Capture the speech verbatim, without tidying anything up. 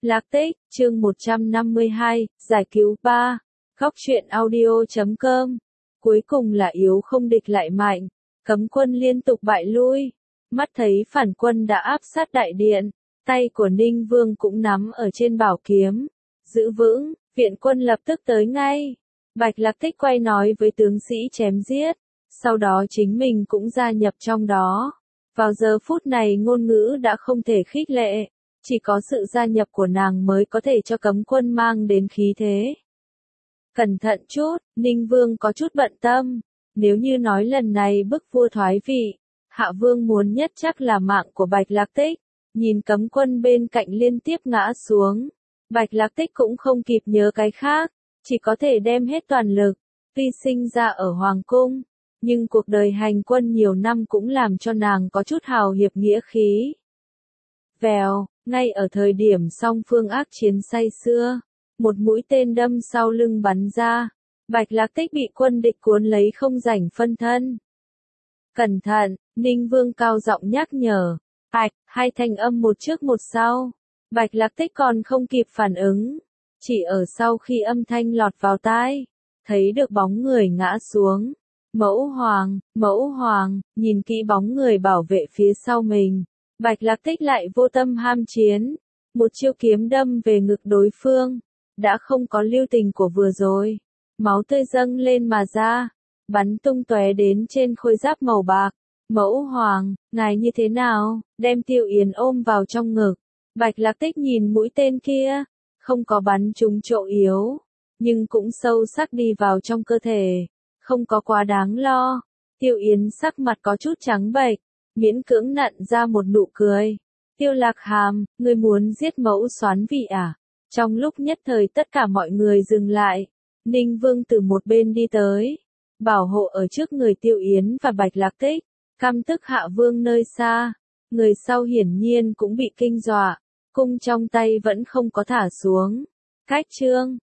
Lạc Tích, chương một trăm năm mươi hai, giải cứu ba. Góc truyện audio chấm com. Cuối cùng là yếu không địch lại mạnh, cấm quân liên tục bại lui. Mắt thấy phản quân đã áp sát đại điện, tay của Ninh Vương cũng nắm ở trên bảo kiếm. Giữ vững, viện quân lập tức tới ngay. Bạch Lạc Tích quay nói với tướng sĩ chém giết, sau đó chính mình cũng gia nhập trong đó. Vào giờ phút này ngôn ngữ đã không thể khích lệ, chỉ có sự gia nhập của nàng mới có thể cho cấm quân mang đến khí thế. Cẩn thận chút, Ninh Vương có chút bận tâm, nếu như nói lần này bức vua thoái vị, Hạ Vương muốn nhất chắc là mạng của Bạch Lạc Tích. Nhìn cấm quân bên cạnh liên tiếp ngã xuống, Bạch Lạc Tích cũng không kịp nhớ cái khác, chỉ có thể đem hết toàn lực. Tuy sinh ra ở Hoàng Cung, nhưng cuộc đời hành quân nhiều năm cũng làm cho nàng có chút hào hiệp nghĩa khí. Vèo, ngay ở thời điểm song phương ác chiến say xưa, một mũi tên đâm sau lưng bắn ra, Bạch Lạc Tích bị quân địch cuốn lấy không rảnh phân thân. Cẩn thận, Ninh Vương cao giọng nhắc nhở. Bạch, hai thanh âm một trước một sau. Bạch Lạc Tích còn không kịp phản ứng, chỉ ở sau khi âm thanh lọt vào tai, thấy được bóng người ngã xuống. Mẫu Hoàng, Mẫu Hoàng, nhìn kỹ bóng người bảo vệ phía sau mình. Bạch Lạc Tích lại vô tâm ham chiến, một chiêu kiếm đâm về ngực đối phương, đã không có lưu tình của vừa rồi, máu tươi dâng lên mà ra, bắn tung tóe đến trên khôi giáp màu bạc. Mẫu Hoàng, ngài như thế nào? Đem Tiêu Yến ôm vào trong ngực. Bạch Lạc Tích nhìn mũi tên kia, không có bắn trúng chỗ yếu, nhưng cũng sâu sắc đi vào trong cơ thể, không có quá đáng lo. Tiêu Yến sắc mặt có chút trắng bệch, miễn cưỡng nặn ra một nụ cười. Tiêu Lạc Hàm, ngươi muốn giết mẫu soán vị à? Trong lúc nhất thời tất cả mọi người dừng lại, Ninh Vương từ một bên đi tới, bảo hộ ở trước người Tiêu Yến và Bạch Lạc Tích. Căm tức Hạ Vương nơi xa, người sau hiển nhiên cũng bị kinh dọa, cung trong tay vẫn không có thả xuống. Cách trương,